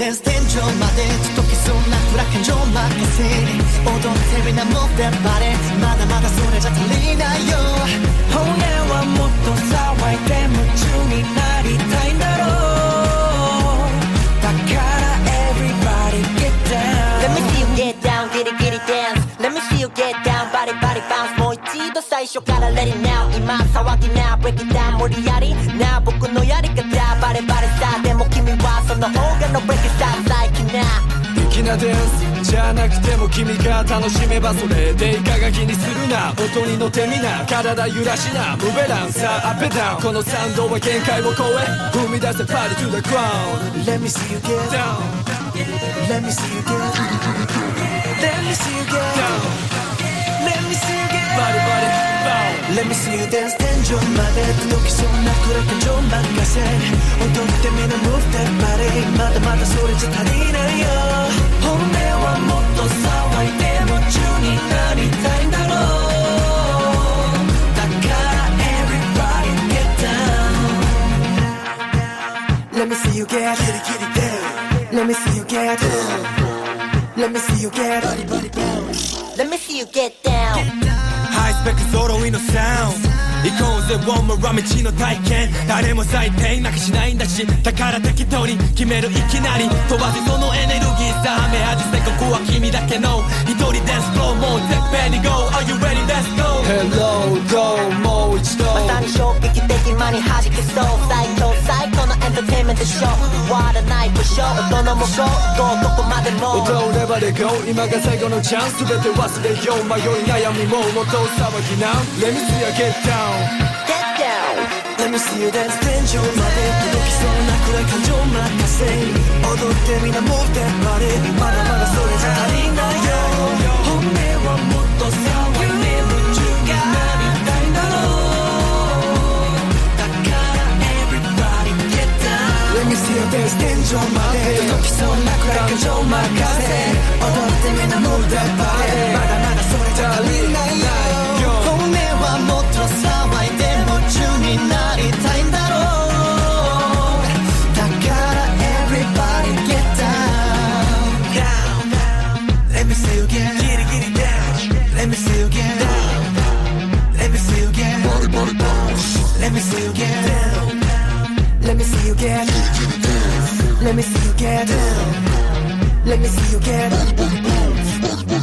ダンス天井まで届きそうなフラ感情任せに踊ってみなもってバレまだまだそれじゃ足りないよ本音はもっと騒いで夢中になりたいんだろうだから everybody get down Let me see you get down, get it, get it dance Let me see you get down, body, body bounce もう一度最初から let it now 今騒ぎ now, break it down 無理やり now 僕のやり方バレバレさでも君はその方がの break it down like now 粋なダンスじゃなくても君が楽しめばそれでいかが気にするな音に乗ってみな体揺らしなムベランさあアップダウンこのサウンドは限界を超え踏み出せパリ to the ground Let me see you get down Let me see you get Let me see you get down Let me see you get body body bow Let me see you dance 天井まで届きそうな暗い感情任せ踊ってみな move that body まだまだそれじゃ足りないよ本音はもっと騒いで夢中になりたいんだろうだから everybody get down Let me see you get Get it down Let me see you get Let me see you get Body body bounce Let me see you get down ハイスペック揃いのサウンド行こうぜウォームラ道の体験誰も最低なくしないんだしだから適当に決めるいきなり飛ばせそのエネルギーさはめ外せここは君だけの一人ダンスフローもうてっぺんに Go Are you ready? Let's go Hello Go もう一度まさに衝撃的間に弾けそう最強最高のエンターテインメントショー終わらない場所どのも Go Go どこまでも踊ればで Go 今が最後のチャンス全て忘れよう迷い悩みももっと騒ぎな Let me see you get down Get down Let me see you dance 天井まで届きそうな暗い感情任せ踊ってみな move that body まだまだそれじゃ足りないよ本音はもっと騒いで夢中になりたいんだろうだから everybody get down Let me see you dance 天井まで届きそうな暗い感情任せ踊ってみな move that body まだまだそれじゃ足りないよ本音はもっと騒いで夢中になりたいんだろうだから everybody get down Let me see you get Get it get it down Let me see you get down Let me see you get Body body bounce Let me see you get down Let me see you get Let me see you get down Let me see you get Body body bounce